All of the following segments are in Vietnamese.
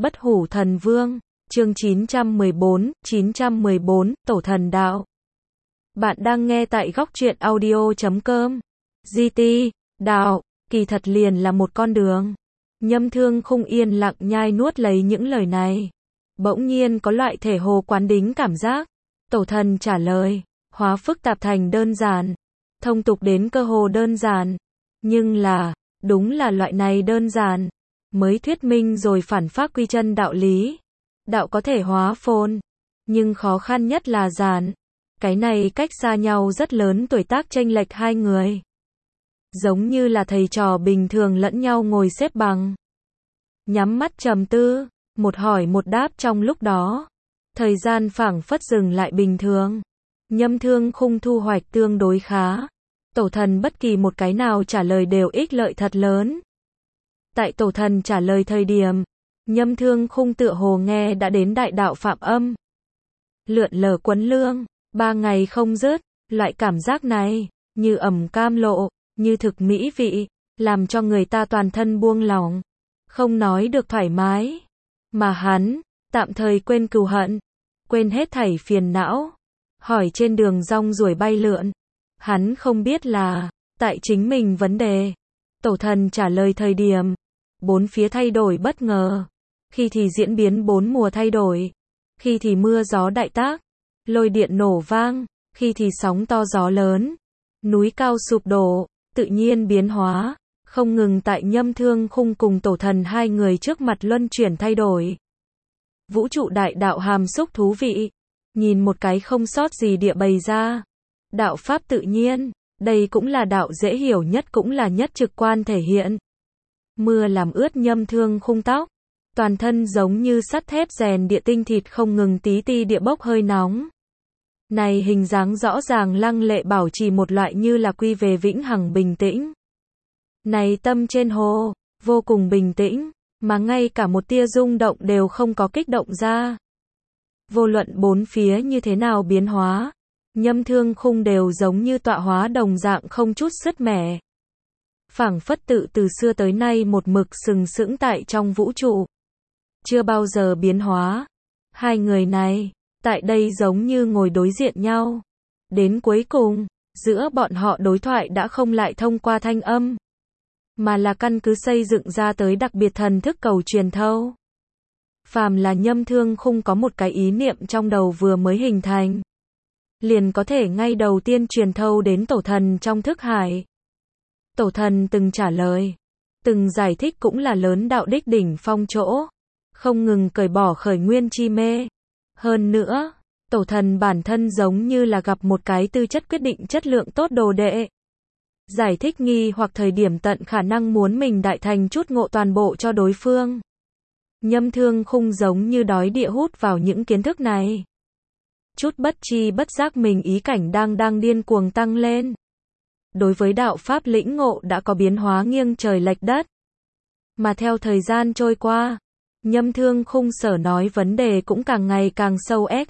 Bất hủ thần vương, chương 914, Tổ thần đạo. Bạn đang nghe tại góc truyện audio.com. GT, đạo, kỳ thật liền là một con đường. Nhâm Thương Khung yên lặng nhai nuốt lấy những lời này. Bỗng nhiên có loại thể hồ quán đính cảm giác. Tổ thần trả lời, hóa phức tạp thành đơn giản. Thông tục đến cơ hồ đơn giản. Nhưng là, đúng là loại này đơn giản. Mới thuyết minh rồi phản phác quy chân đạo lý. Đạo có thể hóa phồn. Nhưng khó khăn nhất là giản. Cái này cách xa nhau rất lớn, tuổi tác chênh lệch hai người. Giống như là thầy trò bình thường lẫn nhau ngồi xếp bằng. Nhắm mắt trầm tư, một hỏi một đáp trong lúc đó. Thời gian phảng phất dừng lại bình thường. Nhâm Thương Khung thu hoạch tương đối khá. Tổ thần bất kỳ một cái nào trả lời đều ích lợi thật lớn. Tại tổ thần trả lời thời điểm, Nhâm Thương Khung tựa hồ nghe đã đến đại đạo phạm âm. Lượn lờ quấn lương, 3 ngày không dứt, loại cảm giác này, như ẩm cam lộ, như thực mỹ vị, làm cho người ta toàn thân buông lỏng, không nói được thoải mái. Mà hắn, tạm thời quên cừu hận, quên hết thảy phiền não, hỏi trên đường rong ruổi bay lượn. Hắn không biết là, tại chính mình vấn đề. Tổ thần trả lời thời điểm, bốn phía thay đổi bất ngờ. Khi thì diễn biến bốn mùa thay đổi, khi thì mưa gió đại tác, lôi điện nổ vang, khi thì sóng to gió lớn, núi cao sụp đổ, tự nhiên biến hóa, không ngừng tại Nhâm Thương Khung cùng tổ thần hai người trước mặt luân chuyển thay đổi. Vũ trụ đại đạo hàm xúc thú vị, nhìn một cái không sót gì địa bày ra. Đạo pháp tự nhiên, đây cũng là đạo dễ hiểu nhất, cũng là nhất trực quan thể hiện. Mưa làm ướt Nhâm Thương Khung tóc, toàn thân giống như sắt thép rèn địa, tinh thịt không ngừng tí ti địa bốc hơi nóng. Này hình dáng rõ ràng lăng lệ, bảo trì một loại như là quy về vĩnh hằng bình tĩnh. Này tâm trên hồ, vô cùng bình tĩnh, mà ngay cả một tia rung động đều không có kích động ra. Vô luận bốn phía như thế nào biến hóa, Nhâm Thương Khung đều giống như tọa hóa đồng dạng, không chút sứt mẻ. Phảng phất tự từ xưa tới nay một mực sừng sững tại trong vũ trụ, chưa bao giờ biến hóa. Hai người này, tại đây giống như ngồi đối diện nhau. Đến cuối cùng, giữa bọn họ đối thoại đã không lại thông qua thanh âm, mà là căn cứ xây dựng ra tới đặc biệt thần thức cầu truyền thâu. Phàm là Nhâm Thương Khung có một cái ý niệm trong đầu vừa mới hình thành, liền có thể ngay đầu tiên truyền thâu đến tổ thần trong thức hải. Tổ thần từng trả lời, từng giải thích, cũng là lớn đạo đích đỉnh phong chỗ, không ngừng cởi bỏ khởi nguyên chi mê. Hơn nữa, tổ thần bản thân giống như là gặp một cái tư chất quyết định chất lượng tốt đồ đệ. Giải thích nghi hoặc thời điểm tận khả năng muốn mình đại thành chút ngộ toàn bộ cho đối phương. Nhâm Thương Khung giống như đói địa hút vào những kiến thức này. Chút bất chi bất giác mình ý cảnh đang điên cuồng tăng lên. Đối với đạo pháp lĩnh ngộ đã có biến hóa nghiêng trời lệch đất. Mà theo thời gian trôi qua, Nhâm Thương Khung sở nói vấn đề cũng càng ngày càng sâu x.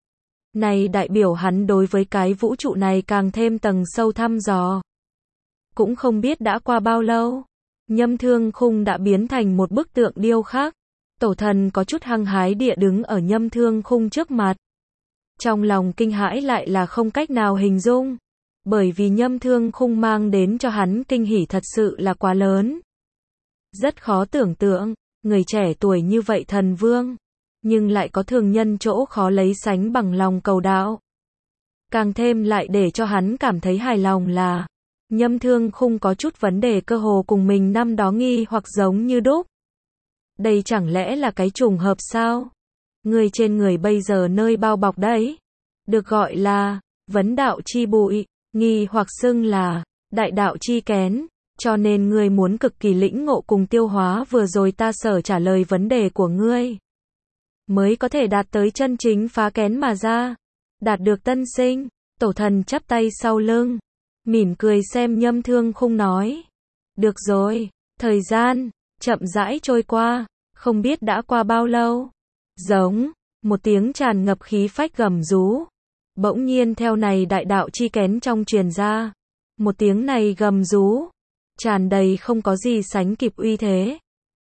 Này đại biểu hắn đối với cái vũ trụ này càng thêm tầng sâu thăm dò. Cũng không biết đã qua bao lâu, Nhâm Thương Khung đã biến thành một bức tượng điêu khắc. Tổ thần có chút hăng hái địa đứng ở Nhâm Thương Khung trước mặt. Trong lòng kinh hãi lại là không cách nào hình dung. Bởi vì Nhâm Thương Khung mang đến cho hắn kinh hỉ thật sự là quá lớn. Rất khó tưởng tượng, người trẻ tuổi như vậy thần vương, nhưng lại có thường nhân chỗ khó lấy sánh bằng lòng cầu đạo. Càng thêm lại để cho hắn cảm thấy hài lòng là, Nhâm Thương Khung có chút vấn đề cơ hồ cùng mình năm đó nghi hoặc giống như đúc. Đây chẳng lẽ là cái trùng hợp sao? Người trên người bây giờ nơi bao bọc đấy, được gọi là vấn đạo chi bụi, nghi hoặc xưng là đại đạo chi kén, cho nên ngươi muốn cực kỳ lĩnh ngộ cùng tiêu hóa vừa rồi ta sở trả lời vấn đề của ngươi, mới có thể đạt tới chân chính phá kén mà ra, đạt được tân sinh. Tổ thần chắp tay sau lưng, mỉm cười xem Nhâm Thương Khung nói, được rồi. Thời gian chậm rãi trôi qua, không biết đã qua bao lâu. Giống một tiếng tràn ngập khí phách gầm rú, bỗng nhiên theo này đại đạo chi kén trong truyền ra. Một tiếng này gầm rú, tràn đầy không có gì sánh kịp uy thế.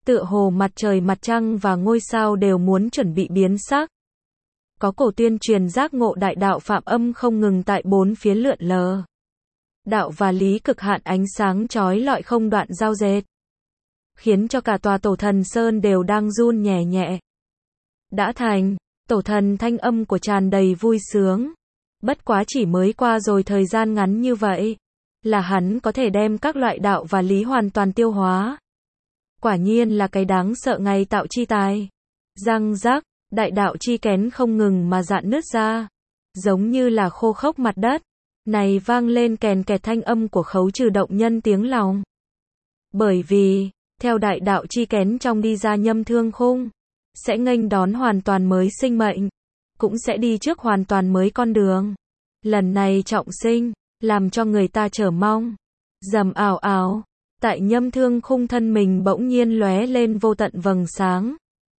tựa hồ mặt trời mặt trăng và ngôi sao đều muốn chuẩn bị biến sắc. Có cổ tuyên truyền giác ngộ đại đạo phạm âm không ngừng tại bốn phía lượn lờ. Đạo và lý cực hạn ánh sáng chói lọi không đoạn giao dệt, khiến cho cả tòa Tổ Thần Sơn đều đang run nhẹ nhẹ. Đã thành, Tổ Thần thanh âm của tràn đầy vui sướng. Bất quá chỉ mới qua rồi thời gian ngắn như vậy, là hắn có thể đem các loại đạo và lý hoàn toàn tiêu hóa. Quả nhiên là cái đáng sợ ngày tạo chi tài. Răng rắc, đại đạo chi kén không ngừng mà dạn nứt ra, giống như là khô khốc mặt đất. Này vang lên kèn kẹt thanh âm của Khấu Trừ động nhân tiếng lòng. Bởi vì, theo đại đạo chi kén trong đi ra Nhâm Thương Khung, sẽ nghênh đón hoàn toàn mới sinh mệnh, cũng sẽ đi trước hoàn toàn mới con đường. Lần này trọng sinh, làm cho người ta chờ mong. Rầm ào ào, tại Nhâm Thương Khung thân mình bỗng nhiên lóe lên vô tận vầng sáng.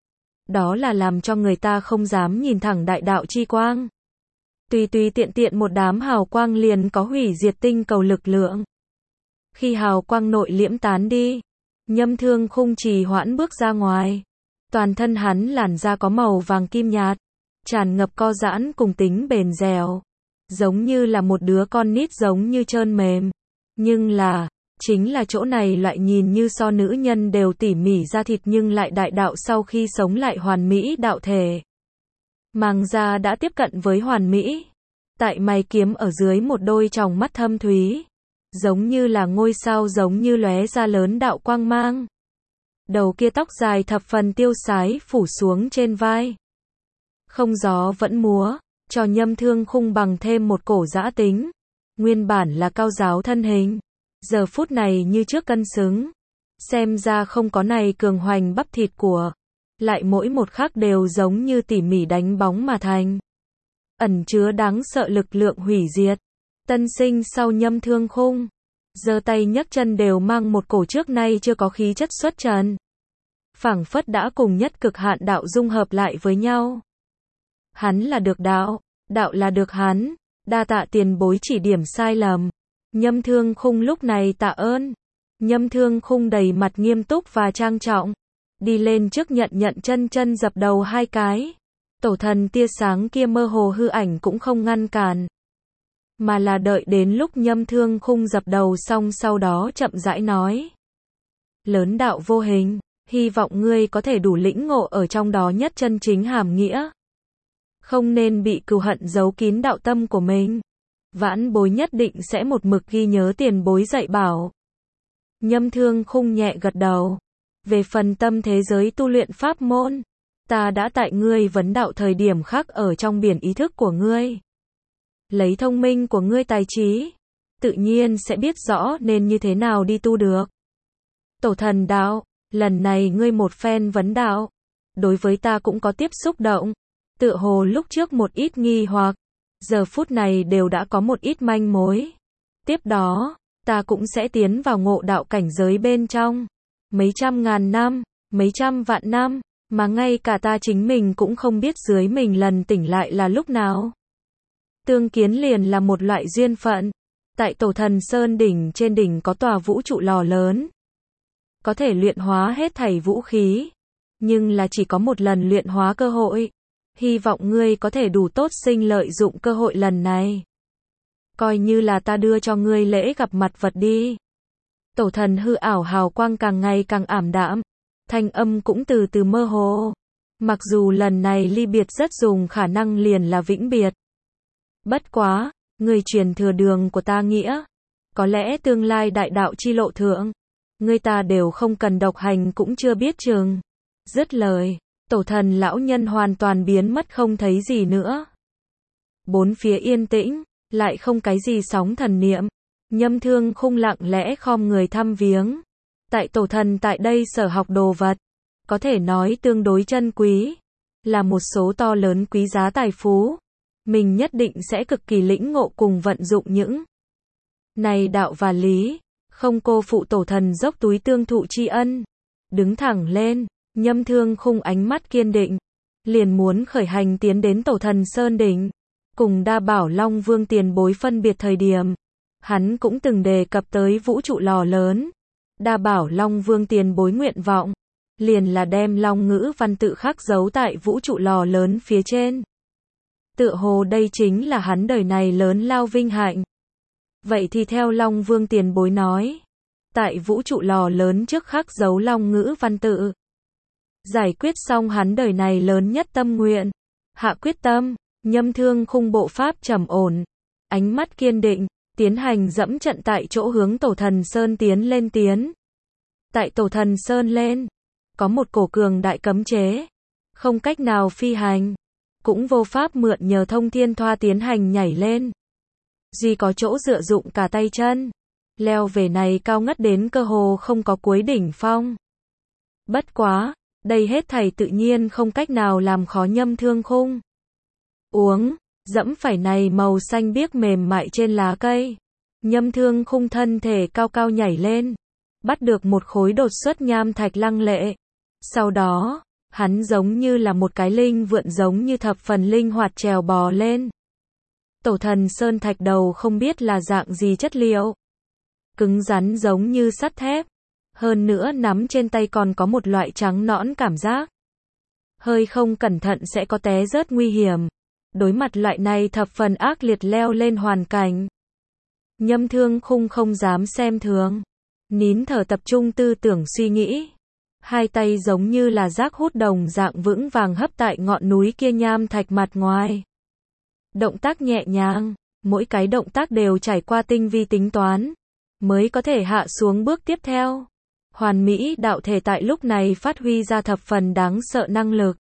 Đó là làm cho người ta không dám nhìn thẳng đại đạo chi quang. Tùy tùy tiện tiện một đám hào quang liền có hủy diệt tinh cầu lực lượng. Khi hào quang nội liễm tán đi, Nhâm Thương Khung trì hoãn bước ra ngoài. Toàn thân hắn làn da có màu vàng kim nhạt, tràn ngập co giãn cùng tính bền dẻo, giống như là một đứa con nít giống như trơn mềm. Nhưng là, chính là chỗ này loại nhìn như so nữ nhân đều tỉ mỉ da thịt nhưng lại đại đạo sau khi sống lại hoàn mỹ đạo thể. Màng da đã tiếp cận với hoàn mỹ. Tại mày kiếm ở dưới một đôi tròng mắt thâm thúy, giống như là ngôi sao giống như lóe ra lớn đạo quang mang. Đầu kia tóc dài thập phần tiêu sái phủ xuống trên vai. Không gió vẫn múa, cho Nhâm Thương Khung bằng thêm một cổ dã tính. Nguyên bản là cao giáo thân hình, giờ phút này như trước cân xứng. Xem ra không có này cường hoành bắp thịt của, lại mỗi một khắc đều giống như tỉ mỉ đánh bóng mà thành. Ẩn chứa đáng sợ lực lượng hủy diệt. Tân sinh sau Nhâm Thương Khung, giơ tay nhấc chân đều mang một cổ trước nay chưa có khí chất xuất trần. Phảng phất đã cùng nhất cực hạn đạo dung hợp lại với nhau. Hắn là được đạo, đạo là được hắn. Đa tạ tiền bối chỉ điểm sai lầm. Nhâm Thương Khung lúc này tạ ơn. Nhâm Thương Khung đầy mặt nghiêm túc và trang trọng, đi lên trước nhận chân dập đầu hai cái. Tổ thần tia sáng kia mơ hồ hư ảnh cũng không ngăn cản, mà là đợi đến lúc Nhâm Thương Khung dập đầu xong sau đó chậm rãi nói. Lớn đạo vô hình, hy vọng ngươi có thể đủ lĩnh ngộ ở trong đó nhất chân chính hàm nghĩa. Không nên bị cừu hận giấu kín đạo tâm của mình. Vãn bối nhất định sẽ một mực ghi nhớ tiền bối dạy bảo. Nhâm Thương Khung nhẹ gật đầu. Về phần tâm thế giới tu luyện pháp môn, ta đã tại ngươi vấn đạo thời điểm khắc ở trong biển ý thức của ngươi. Lấy thông minh của ngươi tài trí, tự nhiên sẽ biết rõ nên như thế nào đi tu được. Tổ thần đạo, lần này ngươi một phen vấn đạo, đối với ta cũng có tiếp xúc động. Tựa hồ lúc trước một ít nghi hoặc, giờ phút này đều đã có một ít manh mối. Tiếp đó, ta cũng sẽ tiến vào ngộ đạo cảnh giới bên trong. Mấy trăm ngàn năm, mấy trăm vạn năm, mà ngay cả ta chính mình cũng không biết dưới mình lần tỉnh lại là lúc nào. Tương kiến liền là một loại duyên phận. Tại Tổ Thần Sơn đỉnh trên đỉnh có tòa vũ trụ lò lớn, có thể luyện hóa hết thảy vũ khí, nhưng là chỉ có một lần luyện hóa cơ hội. Hy vọng ngươi có thể đủ tốt sinh lợi dụng cơ hội lần này. Coi như là ta đưa cho ngươi lễ gặp mặt vật đi. Tổ thần hư ảo hào quang càng ngày càng ảm đạm, thanh âm cũng từ từ mơ hồ. Mặc dù lần này ly biệt rất dùng khả năng liền là vĩnh biệt. Bất quá, ngươi truyền thừa đường của ta nghĩa, có lẽ tương lai đại đạo chi lộ thượng, ngươi ta đều không cần độc hành cũng chưa biết chừng. Dứt lời, tổ thần lão nhân hoàn toàn biến mất không thấy gì nữa. Bốn phía yên tĩnh, lại không cái gì sóng thần niệm. Nhâm Thương Khung lặng lẽ khom người thăm viếng. Tại tổ thần tại đây sở học đồ vật, có thể nói tương đối chân quý, là một số to lớn quý giá tài phú. Mình nhất định sẽ cực kỳ lĩnh ngộ cùng vận dụng những này đạo và lý, không cô phụ tổ thần dốc túi tương thụ tri ân. Đứng thẳng lên, Nhâm Thương Khung ánh mắt kiên định, liền muốn khởi hành tiến đến Tổ Thần Sơn đỉnh, cùng Đa Bảo Long Vương tiền bối phân biệt thời điểm. Hắn cũng từng đề cập tới vũ trụ lò lớn. Đa Bảo Long Vương tiền bối nguyện vọng, liền là đem long ngữ văn tự khắc dấu tại vũ trụ lò lớn phía trên. Tựa hồ đây chính là hắn đời này lớn lao vinh hạnh. Vậy thì theo Long Vương tiền bối nói, tại vũ trụ lò lớn trước khắc dấu long ngữ văn tự. Giải quyết xong hắn đời này lớn nhất tâm nguyện, hạ quyết tâm, Nhâm Thương Khung bộ pháp trầm ổn, ánh mắt kiên định, tiến hành dẫm trận tại chỗ hướng Tổ Thần Sơn tiến lên tiến. Tại Tổ Thần Sơn lên, có một cổ cường đại cấm chế, không cách nào phi hành, cũng vô pháp mượn nhờ thông thiên thoa tiến hành nhảy lên. Duy có chỗ dựa dụng cả tay chân, leo về này cao ngất đến cơ hồ không có cuối đỉnh phong. Bất quá, đây hết thảy tự nhiên không cách nào làm khó Nhâm Thương Khung. Uống, dẫm phải này màu xanh biếc mềm mại trên lá cây. Nhâm Thương Khung thân thể cao cao nhảy lên, bắt được một khối đột xuất nham thạch lăng lệ. Sau đó, hắn giống như là một cái linh vượn giống như thập phần linh hoạt trèo bò lên. Tổ Thần Sơn thạch đầu không biết là dạng gì chất liệu. Cứng rắn giống như sắt thép. Hơn nữa nắm trên tay còn có một loại trắng nõn cảm giác. Hơi không cẩn thận sẽ có té rớt nguy hiểm. Đối mặt loại này thập phần ác liệt leo lên hoàn cảnh. Nhâm Thương Khung không dám xem thường. Nín thở tập trung tư tưởng suy nghĩ. Hai tay giống như là rác hút đồng dạng vững vàng hấp tại ngọn núi kia nham thạch mặt ngoài. Động tác nhẹ nhàng, mỗi cái động tác đều trải qua tinh vi tính toán, mới có thể hạ xuống bước tiếp theo. Hoàn mỹ đạo thể tại lúc này phát huy ra thập phần đáng sợ năng lực.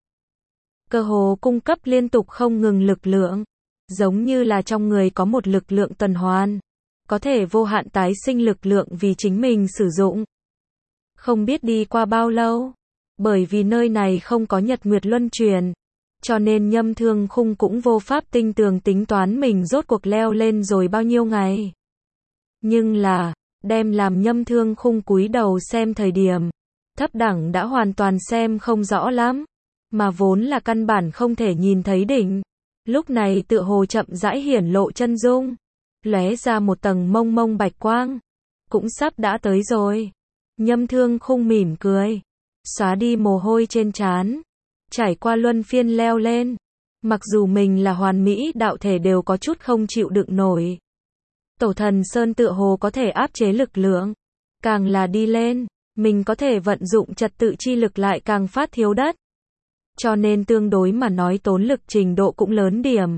Cơ hồ cung cấp liên tục không ngừng lực lượng, giống như là trong người có một lực lượng tuần hoàn, có thể vô hạn tái sinh lực lượng vì chính mình sử dụng. Không biết đi qua bao lâu, bởi vì nơi này không có nhật nguyệt luân chuyển, cho nên Nhâm Thương Khung cũng vô pháp tinh tường tính toán mình rốt cuộc leo lên rồi bao nhiêu ngày. Nhưng là, đem làm Nhâm Thương Khung cúi đầu xem thời điểm, thấp đẳng đã hoàn toàn xem không rõ lắm, mà vốn là căn bản không thể nhìn thấy đỉnh. Lúc này tựa hồ chậm rãi hiển lộ chân dung, lóe ra một tầng mông mông bạch quang, cũng sắp đã tới rồi. Nhâm Thương Khung mỉm cười, xóa đi mồ hôi trên trán, trải qua luân phiên leo lên. Mặc dù mình là hoàn mỹ đạo thể đều có chút không chịu đựng nổi. Tổ Thần Sơn tựa hồ có thể áp chế lực lượng. Càng là đi lên, mình có thể vận dụng trật tự chi lực lại càng phát thiếu đất. Cho nên tương đối mà nói tốn lực trình độ cũng lớn điểm.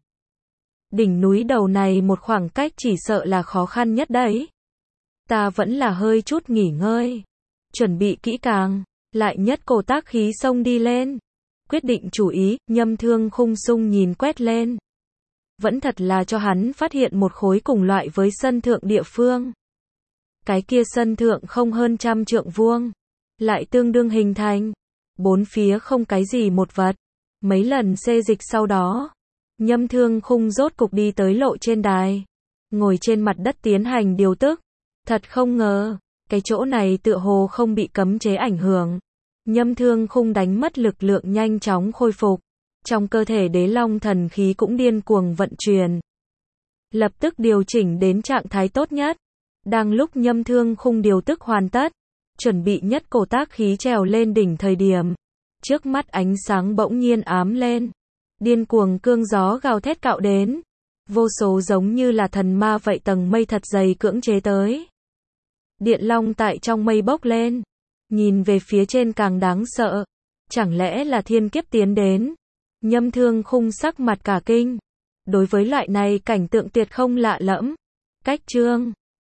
Đỉnh núi đầu này một khoảng cách chỉ sợ là khó khăn nhất đấy. Ta vẫn là hơi chút nghỉ ngơi, chuẩn bị kỹ càng, lại nhất cổ tác khí xông đi lên. Quyết định chủ ý, Nhâm Thương Khung sung nhìn quét lên. Vẫn thật là cho hắn phát hiện một khối cùng loại với sân thượng địa phương. Cái kia sân thượng không hơn 100 trượng vuông, lại tương đương hình thành. Bốn phía không cái gì một vật. Mấy lần xê dịch sau đó, Nhâm Thương Khung rốt cục đi tới lộ trên đài. Ngồi trên mặt đất tiến hành điều tức. Thật không ngờ, cái chỗ này tựa hồ không bị cấm chế ảnh hưởng. Nhâm Thương Khung đánh mất lực lượng nhanh chóng khôi phục. Trong cơ thể đế long thần khí cũng điên cuồng vận chuyển. Lập tức điều chỉnh đến trạng thái tốt nhất. Đang lúc Nhâm Thương Khung điều tức hoàn tất, chuẩn bị nhất cổ tác khí trèo lên đỉnh thời điểm. Trước mắt ánh sáng bỗng nhiên ám lên. Điên cuồng cương gió gào thét cạo đến. Vô số giống như là thần ma vậy tầng mây thật dày cưỡng chế tới. Điện long tại trong mây bốc lên. Nhìn về phía trên càng đáng sợ. Chẳng lẽ là thiên kiếp tiến đến? Nhâm Thương Khung sắc mặt cả kinh. Đối với loại này cảnh tượng tuyệt không lạ lẫm. Cách chương